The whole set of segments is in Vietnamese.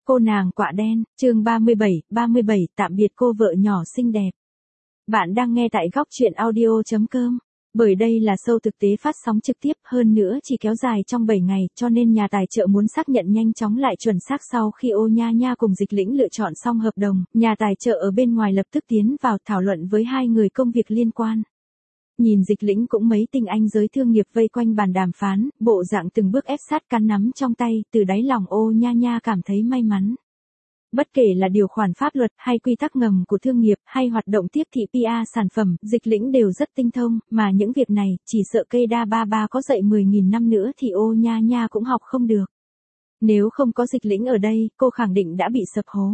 Cô nàng quạ đen, chương 37, tạm biệt cô vợ nhỏ xinh đẹp. Bạn đang nghe tại góc truyện audio.com. Bởi đây là show thực tế phát sóng trực tiếp, hơn nữa chỉ kéo dài trong 7 ngày, cho nên nhà tài trợ muốn xác nhận nhanh chóng lại chuẩn xác. Sau khi Ô Nha Nha cùng Dịch Lĩnh lựa chọn xong hợp đồng, nhà tài trợ ở bên ngoài lập tức tiến vào thảo luận với hai người công việc liên quan. Nhìn Dịch Lĩnh cũng mấy tinh anh giới thương nghiệp vây quanh bàn đàm phán, bộ dạng từng bước ép sát cán nắm trong tay, từ đáy lòng Ô Nha Nha cảm thấy may mắn. Bất kể là điều khoản pháp luật hay quy tắc ngầm của thương nghiệp hay hoạt động tiếp thị PR sản phẩm, Dịch Lĩnh đều rất tinh thông, mà những việc này, chỉ sợ cây đa ba ba có dạy 10.000 năm nữa thì Ô Nha Nha cũng học không được. Nếu không có Dịch Lĩnh ở đây, cô khẳng định đã bị sập hố.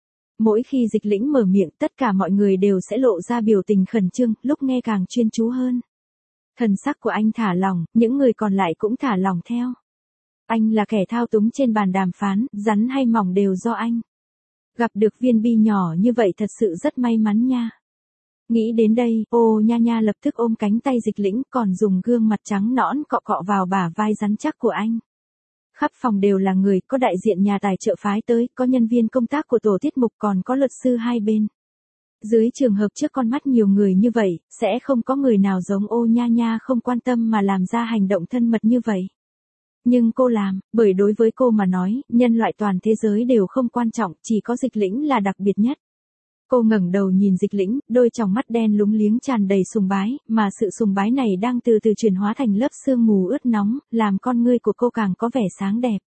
Mỗi khi Dịch Lĩnh mở miệng, tất cả mọi người đều sẽ lộ ra biểu tình khẩn trương, lúc nghe càng chuyên chú hơn. Thần sắc của anh thả lỏng, những người còn lại cũng thả lỏng theo. Anh là kẻ thao túng trên bàn đàm phán, rắn hay mỏng đều do anh. Gặp được viên bi nhỏ như vậy thật sự rất may mắn nha. Nghĩ đến đây, Ô Nha Nha lập tức ôm cánh tay Dịch Lĩnh, còn dùng gương mặt trắng nõn cọ cọ vào bả vai rắn chắc của anh. Khắp phòng đều là người, có đại diện nhà tài trợ phái tới, có nhân viên công tác của tổ tiết mục, còn có luật sư hai bên. Dưới trường hợp trước con mắt nhiều người như vậy, sẽ không có người nào giống Ô Nha Nha không quan tâm mà làm ra hành động thân mật như vậy. Nhưng cô làm, bởi đối với cô mà nói, nhân loại toàn thế giới đều không quan trọng, chỉ có Dịch Lĩnh là đặc biệt nhất. Cô ngẩng đầu nhìn Dịch Lĩnh, đôi tròng mắt đen lúng liếng tràn đầy sùng bái, mà sự sùng bái này đang từ từ chuyển hóa thành lớp sương mù ướt nóng, làm con ngươi của cô càng có vẻ sáng đẹp.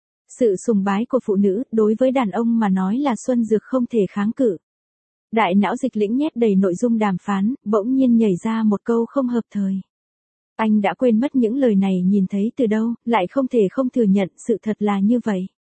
Sự sùng bái của phụ nữ, đối với đàn ông mà nói là xuân dược không thể kháng cự. Đại não Dịch Lĩnh nhét đầy nội dung đàm phán, bỗng nhiên nhảy ra một câu không hợp thời. Anh đã quên mất những lời này nhìn thấy từ đâu, lại không thể không thừa nhận sự thật là như vậy.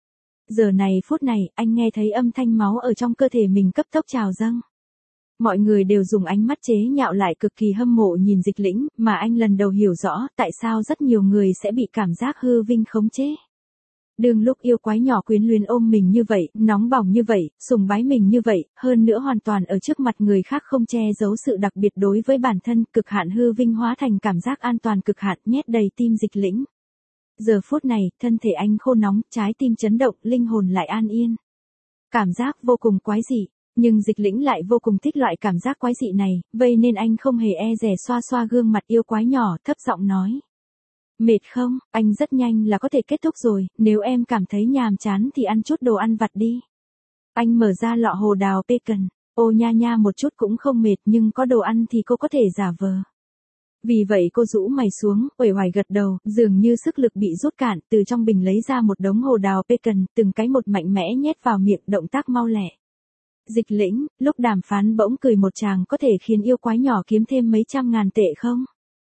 Giờ này phút này, anh nghe thấy âm thanh máu ở trong cơ thể mình cấp tốc trào dâng. Mọi người đều dùng ánh mắt chế nhạo lại cực kỳ hâm mộ nhìn Dịch Lĩnh, mà anh lần đầu hiểu rõ tại sao rất nhiều người sẽ bị cảm giác hư vinh khống chế. Đương lúc yêu quái nhỏ quyến luyến ôm mình như vậy, nóng bỏng như vậy, sùng bái mình như vậy, hơn nữa hoàn toàn ở trước mặt người khác không che giấu sự đặc biệt đối với bản thân, cực hạn hư vinh hóa thành cảm giác an toàn cực hạn nhét đầy tim Dịch Lĩnh. Giờ phút này, thân thể anh khô nóng, trái tim chấn động, linh hồn lại an yên. Cảm giác vô cùng quái dị, nhưng Dịch Lĩnh lại vô cùng thích loại cảm giác quái dị này, vậy nên anh không hề e dè xoa xoa gương mặt yêu quái nhỏ, thấp giọng nói. Mệt không, anh rất nhanh là có thể kết thúc rồi, nếu em cảm thấy nhàm chán thì ăn chút đồ ăn vặt đi. Anh mở ra lọ hồ đào pecan, Ô Nha Nha một chút cũng không mệt nhưng có đồ ăn thì cô có thể giả vờ. Vì vậy cô rũ mày xuống, uể oải gật đầu, dường như sức lực bị rút cạn, từ trong bình lấy ra một đống hồ đào pecan, từng cái một mạnh mẽ nhét vào miệng, động tác mau lẹ. Dịch Lĩnh, lúc đàm phán bỗng cười một tràng có thể khiến yêu quái nhỏ kiếm thêm mấy trăm ngàn tệ không?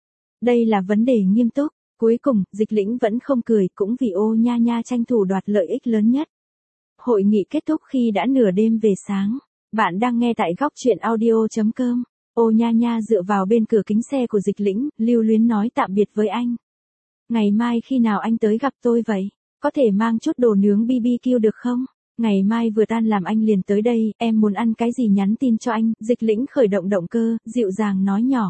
Đây là vấn đề nghiêm túc. Cuối cùng, Dịch Lĩnh vẫn không cười, cũng vì Ô Nha Nha tranh thủ đoạt lợi ích lớn nhất. Hội nghị kết thúc khi đã nửa đêm về sáng. Bạn đang nghe tại góc truyện audio.com. Ô Nha Nha dựa vào bên cửa kính xe của Dịch Lĩnh, lưu luyến nói tạm biệt với anh. Ngày mai khi nào anh tới gặp tôi vậy? Có thể mang chút đồ nướng BBQ được không? Ngày mai vừa tan làm anh liền tới đây, em muốn ăn cái gì nhắn tin cho anh. Dịch Lĩnh khởi động động cơ, dịu dàng nói nhỏ.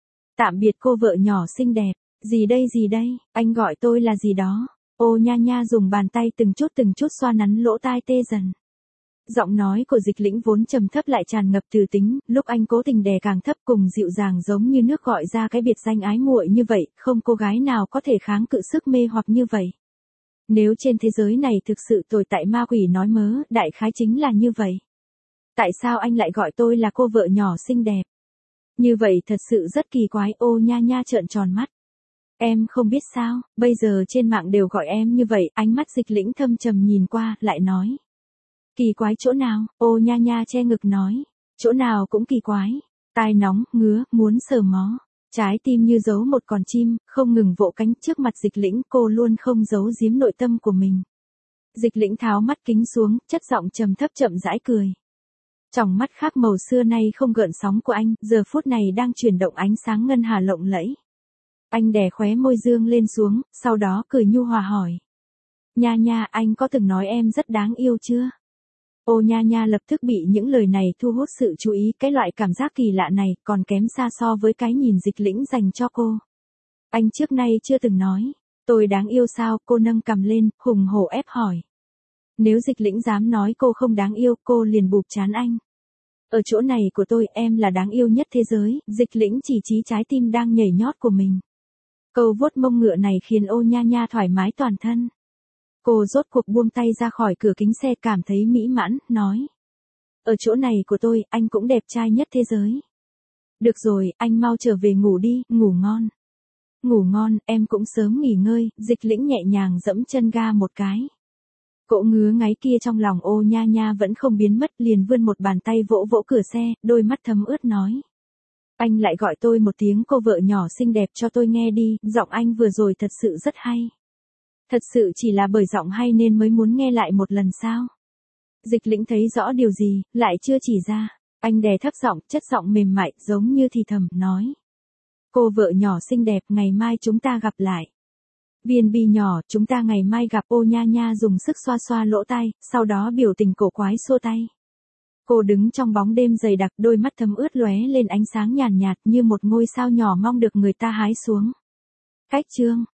Tạm biệt cô vợ nhỏ xinh đẹp. Gì đây, anh gọi tôi là gì đó. Ô Nha Nha dùng bàn tay từng chút xoa nắn lỗ tai tê dần. Giọng nói của Dịch Lĩnh vốn trầm thấp lại tràn ngập từ tính, lúc anh cố tình đè càng thấp cùng dịu dàng giống như nước gọi ra cái biệt danh ái muội như vậy, không cô gái nào có thể kháng cự sức mê hoặc như vậy. Nếu trên thế giới này thực sự tồn tại ma quỷ nói mớ, đại khái chính là như vậy. Tại sao anh lại gọi tôi là cô vợ nhỏ xinh đẹp? Như vậy thật sự rất kỳ quái. Ô Nha Nha trợn tròn mắt. Em không biết sao, bây giờ trên mạng đều gọi em như vậy, ánh mắt Dịch Lĩnh thâm trầm nhìn qua, lại nói. Kỳ quái chỗ nào? Ô Nha Nha che ngực nói. Chỗ nào cũng kỳ quái. Tai nóng, ngứa, muốn sờ mó. Trái tim như giấu một con chim, không ngừng vỗ cánh trước mặt Dịch Lĩnh, cô luôn không giấu giếm nội tâm của mình. Dịch Lĩnh tháo mắt kính xuống, chất giọng trầm thấp chậm rãi cười. Tròng mắt khác màu xưa nay không gợn sóng của anh, giờ phút này đang chuyển động ánh sáng ngân hà lộng lẫy. Anh đè khóe môi dương lên xuống, sau đó cười nhu hòa hỏi. Nha Nha, anh có từng nói em rất đáng yêu chưa? Ô Nha Nha lập tức bị những lời này thu hút sự chú ý, cái loại cảm giác kỳ lạ này còn kém xa so với cái nhìn Dịch Lĩnh dành cho cô. Anh trước nay chưa từng nói, tôi đáng yêu sao? Cô nâng cằm lên, hùng hổ ép hỏi. Nếu Dịch Lĩnh dám nói cô không đáng yêu, cô liền bụp trán anh. Ở chỗ này của tôi, em là đáng yêu nhất thế giới, Dịch Lĩnh chỉ chí trái tim đang nhảy nhót của mình. Câu vuốt mông ngựa này khiến Ô Nha Nha thoải mái toàn thân. Cô rốt cuộc buông tay ra khỏi cửa kính xe, cảm thấy mỹ mãn, nói. Ở chỗ này của tôi, anh cũng đẹp trai nhất thế giới. Được rồi, anh mau trở về ngủ đi, ngủ ngon. Ngủ ngon, em cũng sớm nghỉ ngơi, Dịch Lĩnh nhẹ nhàng dẫm chân ga một cái. Cỗ ngứa ngáy kia trong lòng Ô Nha Nha vẫn không biến mất, liền vươn một bàn tay vỗ vỗ cửa xe, đôi mắt thấm ướt nói. Anh lại gọi tôi một tiếng cô vợ nhỏ xinh đẹp cho tôi nghe đi, giọng anh vừa rồi thật sự rất hay. Thật sự chỉ là bởi giọng hay nên mới muốn nghe lại một lần sao? Dịch Lĩnh thấy rõ điều gì, lại chưa chỉ ra. Anh đè thấp giọng, chất giọng mềm mại, giống như thì thầm, nói. Cô vợ nhỏ xinh đẹp, ngày mai chúng ta gặp lại. Viên bi nhỏ, chúng ta ngày mai gặp. Ô Nha Nha dùng sức xoa xoa lỗ tai, sau đó biểu tình cổ quái xua tay. Cô đứng trong bóng đêm dày đặc, đôi mắt thấm ướt lóe lên ánh sáng nhàn nhạt như một ngôi sao nhỏ mong được người ta hái xuống. Cách chương